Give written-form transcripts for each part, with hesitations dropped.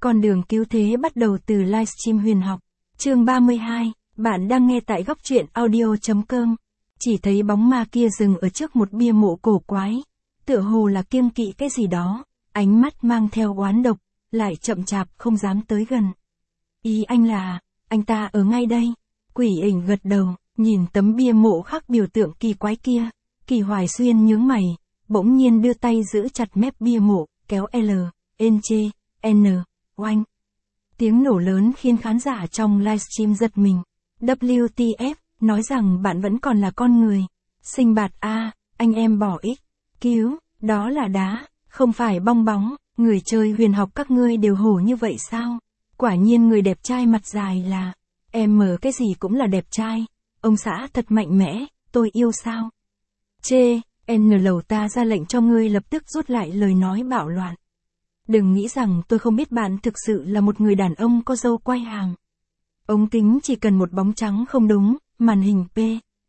Con đường cứu thế bắt đầu từ livestream huyền học. Chương 32, bạn đang nghe tại góc truyện audio.com. Chỉ thấy bóng ma kia dừng ở trước một bia mộ cổ quái. Tựa hồ là kiêng kỵ cái gì đó, ánh mắt mang theo oán độc, lại chậm chạp không dám tới gần. Ý anh là, anh ta ở ngay đây. Quỷ ảnh gật đầu, nhìn tấm bia mộ khắc biểu tượng kỳ quái kia. Kỳ Hoài Xuyên nhướng mày, bỗng nhiên đưa tay giữ chặt mép bia mộ, kéo L, N, oanh. Tiếng nổ lớn khiến khán giả trong livestream giật mình. WTF, nói rằng bạn vẫn còn là con người. Sinh bạt A, anh em bỏ ích. Cứu, đó là đá, không phải bong bóng. Người chơi huyền học các ngươi đều hổ như vậy sao? Quả nhiên người đẹp trai mặt dài là, em mở cái gì cũng là đẹp trai. Ông xã thật mạnh mẽ, tôi yêu sao? Chê, N lầu ta ra lệnh cho ngươi lập tức rút lại lời nói bạo loạn. Đừng nghĩ rằng tôi không biết bạn thực sự là một người đàn ông có râu quai hàm. Ống kính chỉ cần một bóng trắng không đúng, màn hình P.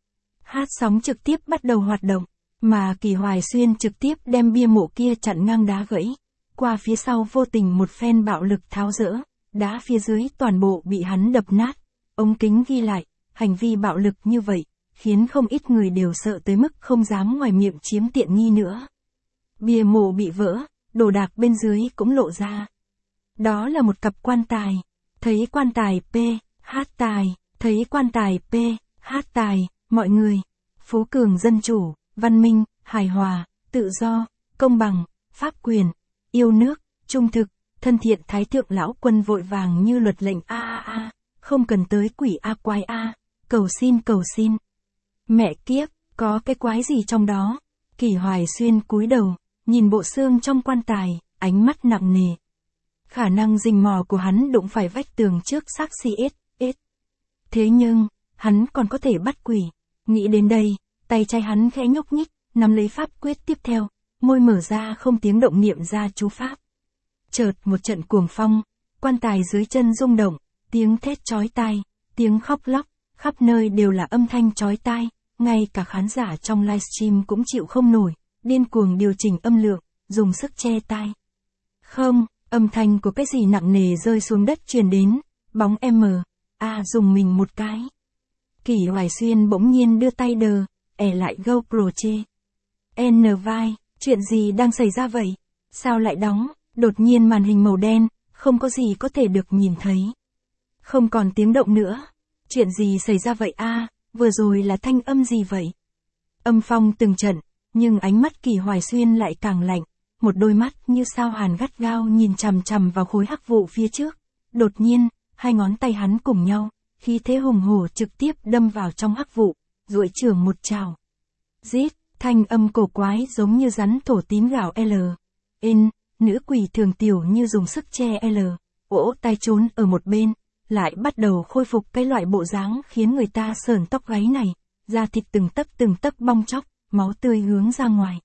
Hát sóng trực tiếp bắt đầu hoạt động, mà Kỳ Hoài Xuyên trực tiếp đem bia mộ kia chặn ngang đá gãy. Qua phía sau vô tình một phen bạo lực tháo dỡ, đá phía dưới toàn bộ bị hắn đập nát. Ống kính ghi lại, hành vi bạo lực như vậy, khiến không ít người đều sợ tới mức không dám ngoài miệng chiếm tiện nghi nữa. Bia mộ bị vỡ, đồ đạc bên dưới cũng lộ ra. Đó là một cặp quan tài. Thấy quan tài P, hát tài, thấy quan tài P, hát tài, mọi người. Phú cường dân chủ, văn minh, hài hòa, tự do, công bằng, pháp quyền, yêu nước, trung thực, thân thiện thái thượng lão quân vội vàng như luật lệnh a, không cần tới quỷ a quái a, cầu xin. Mẹ kiếp, có cái quái gì trong đó? Kỳ Hoài Xuyên cúi đầu, nhìn bộ xương trong quan tài, ánh mắt nặng nề. Khả năng rình mò của hắn đụng phải vách tường trước xác CS. Thế nhưng, hắn còn có thể bắt quỷ. Nghĩ đến đây, tay trái hắn khẽ nhúc nhích, nắm lấy pháp quyết tiếp theo, môi mở ra không tiếng động niệm ra chú pháp. Chợt một trận cuồng phong, quan tài dưới chân rung động, tiếng thét chói tai, tiếng khóc lóc, khắp nơi đều là âm thanh chói tai, ngay cả khán giả trong livestream cũng chịu không nổi, điên cuồng điều chỉnh âm lượng, dùng sức che tai. Không, âm thanh của cái gì nặng nề rơi xuống đất truyền đến, bóng dùng mình một cái. Kỳ Hoài Xuyên bỗng nhiên đưa tay đờ, lại GoPro chê. N vai, chuyện gì đang xảy ra vậy? Sao lại đóng? Đột nhiên màn hình màu đen, không có gì có thể được nhìn thấy. Không còn tiếng động nữa. Chuyện gì xảy ra vậy a? Vừa rồi là thanh âm gì vậy? Âm phong từng trận, nhưng ánh mắt Kỳ Hoài Xuyên lại càng lạnh, một đôi mắt như sao hàn gắt gao nhìn chằm chằm vào khối hắc vụ phía trước. Đột nhiên, hai ngón tay hắn cùng nhau, khí thế hùng hổ trực tiếp đâm vào trong hắc vụ, duỗi chưởng một trào. Rít, thanh âm cổ quái giống như rắn thổ tím gào L. Nữ quỷ thường tiểu như dùng sức che L. Ỗ tai trốn ở một bên, lại bắt đầu khôi phục cái loại bộ dáng khiến người ta sởn tóc gáy này, da thịt từng tấc bong chóc, máu tươi hướng ra ngoài.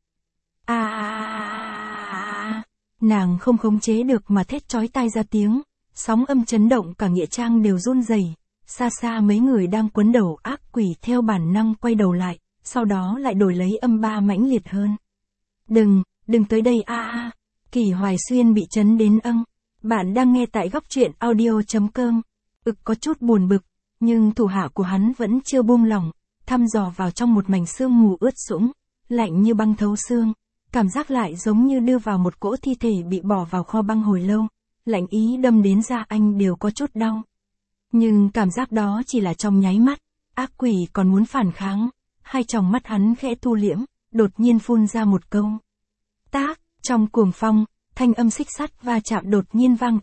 Nàng không khống chế được mà thét chói tai ra tiếng, sóng âm chấn động cả nghĩa trang đều run rẩy. Xa xa mấy người đang quấn đầu ác quỷ theo bản năng quay đầu lại, sau đó lại đổi lấy âm ba mãnh liệt hơn. Đừng tới đây Kỳ Hoài Xuyên bị chấn đến âng. Bạn đang nghe tại góc truyện audio.com. Có chút buồn bực, nhưng thủ hạ của hắn vẫn chưa buông lỏng, thăm dò vào trong một mảnh sương mù ướt sũng, lạnh như băng thấu xương, cảm giác lại giống như đưa vào một cỗ thi thể bị bỏ vào kho băng hồi lâu, lạnh ý đâm đến da anh đều có chút đau. Nhưng cảm giác đó chỉ là trong nháy mắt, ác quỷ còn muốn phản kháng, hai tròng mắt hắn khẽ thu liễm, đột nhiên phun ra một câu. Tác, trong cuồng phong, thanh âm xích sắt va chạm đột nhiên vang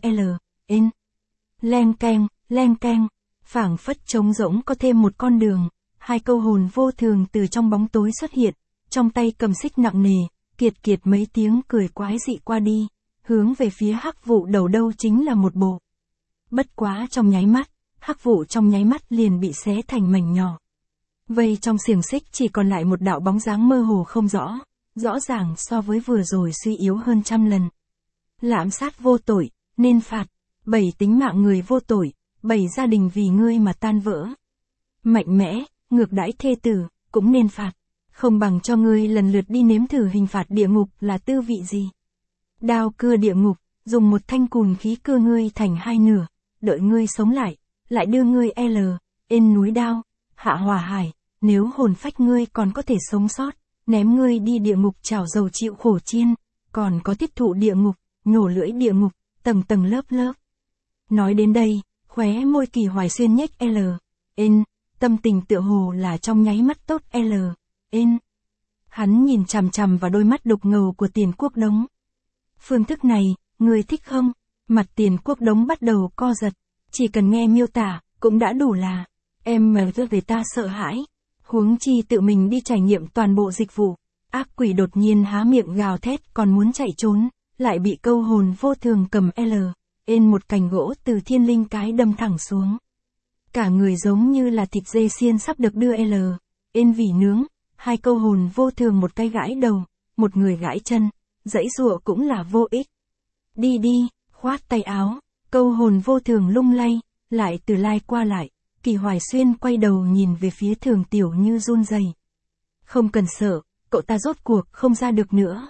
len keng, phảng phất trống rỗng có thêm một con đường, hai câu hồn vô thường từ trong bóng tối xuất hiện, trong tay cầm xích nặng nề, kiệt mấy tiếng cười quái dị qua đi, hướng về phía hắc vụ đầu đâu chính là một bộ. Bất quá trong nháy mắt, hắc vụ trong nháy mắt liền bị xé thành mảnh nhỏ. Vây trong xiềng xích chỉ còn lại một đạo bóng dáng mơ hồ không rõ, rõ ràng so với vừa rồi suy yếu hơn trăm lần. Lạm sát vô tội, nên phạt, 7 tính mạng người vô tội, 7 gia đình vì ngươi mà tan vỡ. Mạnh mẽ, ngược đãi thê tử, cũng nên phạt, không bằng cho ngươi lần lượt đi nếm thử hình phạt địa ngục là tư vị gì. Đao cưa địa ngục, dùng một thanh cùn khí cưa ngươi thành hai nửa, đợi ngươi sống lại đưa ngươi lên núi đao, hạ hỏa hải, nếu hồn phách ngươi còn có thể sống sót, ném ngươi đi địa ngục chảo dầu chịu khổ chiên, còn có tiếp thụ địa ngục, nhổ lưỡi địa ngục, tầng tầng lớp lớp. Nói đến đây, khóe môi Kỳ Hoài Xuyên nhếch tâm tình tựa hồ là trong nháy mắt tốt Hắn nhìn chằm chằm vào đôi mắt đục ngầu của Tiền Quốc Đống. Phương thức này, ngươi thích không? Mặt Tiền Quốc Đống bắt đầu co giật. Chỉ cần nghe miêu tả, cũng đã đủ là, về ta sợ hãi. Huống chi tự mình đi trải nghiệm toàn bộ dịch vụ. Ác quỷ đột nhiên há miệng gào thét còn muốn chạy trốn, lại bị câu hồn vô thường cầm một cành gỗ từ thiên linh cái đâm thẳng xuống. Cả người giống như là thịt dê xiên sắp được đưa vỉ nướng, hai câu hồn vô thường một cái gãi đầu, một người gãi chân, giãy giụa cũng là vô ích. Đi đi, khoát tay áo, câu hồn vô thường lung lay, lại từ lai qua lại, Kỳ Hoài Xuyên quay đầu nhìn về phía Thường Tiểu Như run rẩy. Không cần sợ, cậu ta rốt cuộc không ra được nữa.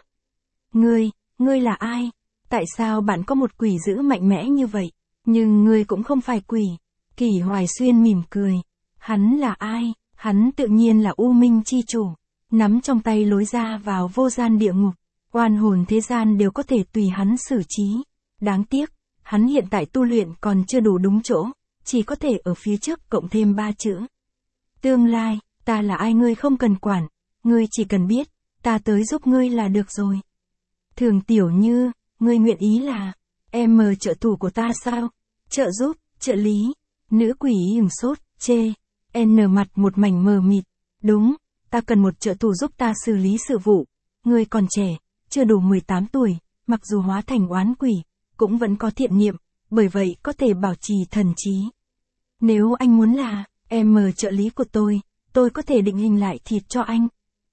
Ngươi là ai? Tại sao bạn có một quỷ dữ mạnh mẽ như vậy? Nhưng ngươi cũng không phải quỷ. Kỳ Hoài Xuyên mỉm cười. Hắn là ai? Hắn tự nhiên là U Minh chi chủ. Nắm trong tay lối ra vào vô gian địa ngục. Oan hồn thế gian đều có thể tùy hắn xử trí. Đáng tiếc, hắn hiện tại tu luyện còn chưa đủ đúng chỗ. Chỉ có thể ở phía trước cộng thêm 3 chữ. Tương lai, ta là ai ngươi không cần quản. Ngươi chỉ cần biết, ta tới giúp ngươi là được rồi. Thường Tiểu Như, ngươi nguyện ý là trợ thủ của ta sao? Trợ giúp, trợ lý. Nữ quỷ ửng sốt, mặt một mảnh mờ mịt. Đúng, ta cần một trợ thủ giúp ta xử lý sự vụ. Ngươi còn trẻ, chưa đủ 18 tuổi, mặc dù hóa thành oán quỷ, cũng vẫn có thiện niệm, bởi vậy có thể bảo trì thần trí. Nếu anh muốn là trợ lý của tôi có thể định hình lại thịt cho anh.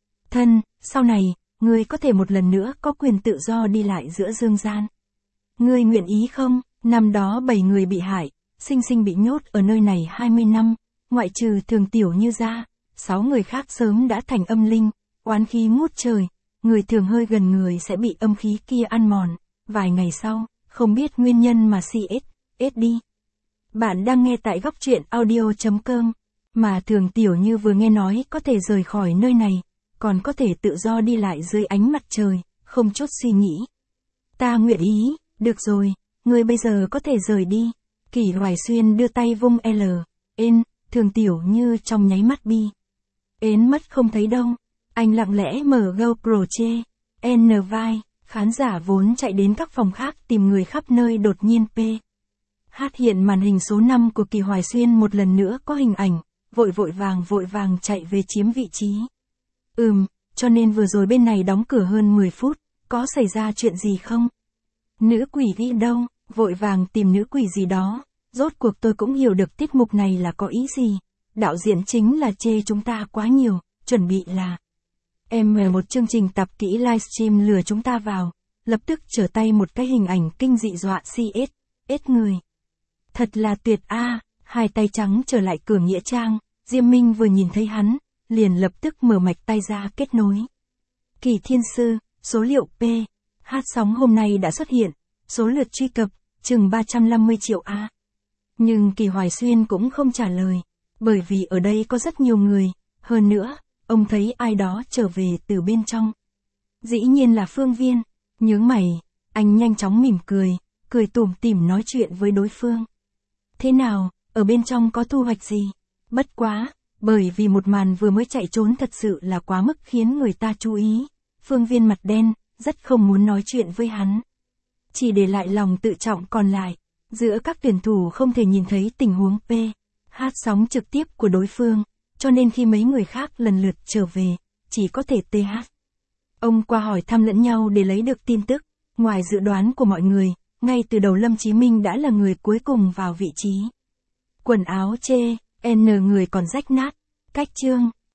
Sau này, ngươi có thể một lần nữa có quyền tự do đi lại giữa dương gian. Ngươi nguyện ý không? Năm đó 7 người bị hại, sinh bị nhốt ở nơi này 20 năm, ngoại trừ Thường Tiểu Như ra, 6 người khác sớm đã thành âm linh, oán khí ngút trời, người thường hơi gần người sẽ bị âm khí kia ăn mòn, vài ngày sau, không biết nguyên nhân mà CS đi. Bạn đang nghe tại góc truyện audio.com, mà Thường Tiểu Như vừa nghe nói có thể rời khỏi nơi này, còn có thể tự do đi lại dưới ánh mặt trời, không chút suy nghĩ. Ta nguyện ý, được rồi, ngươi bây giờ có thể rời đi. Kỳ Hoài Xuyên đưa tay vung Thường Tiểu Như trong nháy mắt bi. Mất không thấy đâu. Anh lặng lẽ mở GoPro vai, khán giả vốn chạy đến các phòng khác tìm người khắp nơi đột nhiên hiện màn hình số 5 của Kỳ Hoài Xuyên một lần nữa có hình ảnh, vội vàng chạy về chiếm vị trí. Cho nên vừa rồi bên này đóng cửa hơn 10 phút, có xảy ra chuyện gì không? Nữ quỷ đi đâu? Vội vàng tìm nữ quỷ gì đó. Rốt cuộc tôi cũng hiểu được tiết mục này là có ý gì. Đạo diễn chính là chê chúng ta quá nhiều, chuẩn bị là một chương trình tập kỹ livestream lừa chúng ta vào, lập tức trở tay một cái hình ảnh kinh dị dọa CS người. Thật là tuyệt a. Hai tay trắng trở lại cửa nghĩa trang, Diêm Minh vừa nhìn thấy hắn, liền lập tức mở mạch tay ra kết nối. Kỳ Thiên Sư, số liệu hát sóng hôm nay đã xuất hiện, số lượt truy cập, chừng 350 triệu a. Nhưng Kỳ Hoài Xuyên cũng không trả lời, bởi vì ở đây có rất nhiều người, hơn nữa, ông thấy ai đó trở về từ bên trong. Dĩ nhiên là Phương Viên, nhướng mày, anh nhanh chóng mỉm cười tủm tỉm nói chuyện với đối phương. Thế nào, ở bên trong có thu hoạch gì? Bất quá, bởi vì một màn vừa mới chạy trốn thật sự là quá mức khiến người ta chú ý. Phương Viên mặt đen, rất không muốn nói chuyện với hắn. Chỉ để lại lòng tự trọng còn lại. Giữa các tuyển thủ không thể nhìn thấy tình huống hát sóng trực tiếp của đối phương, cho nên khi mấy người khác lần lượt trở về, chỉ có thể Ông qua hỏi thăm lẫn nhau để lấy được tin tức. Ngoài dự đoán của mọi người, ngay từ đầu Lâm Chí Minh đã là người cuối cùng vào vị trí. Quần áo người còn rách nát, cách chương.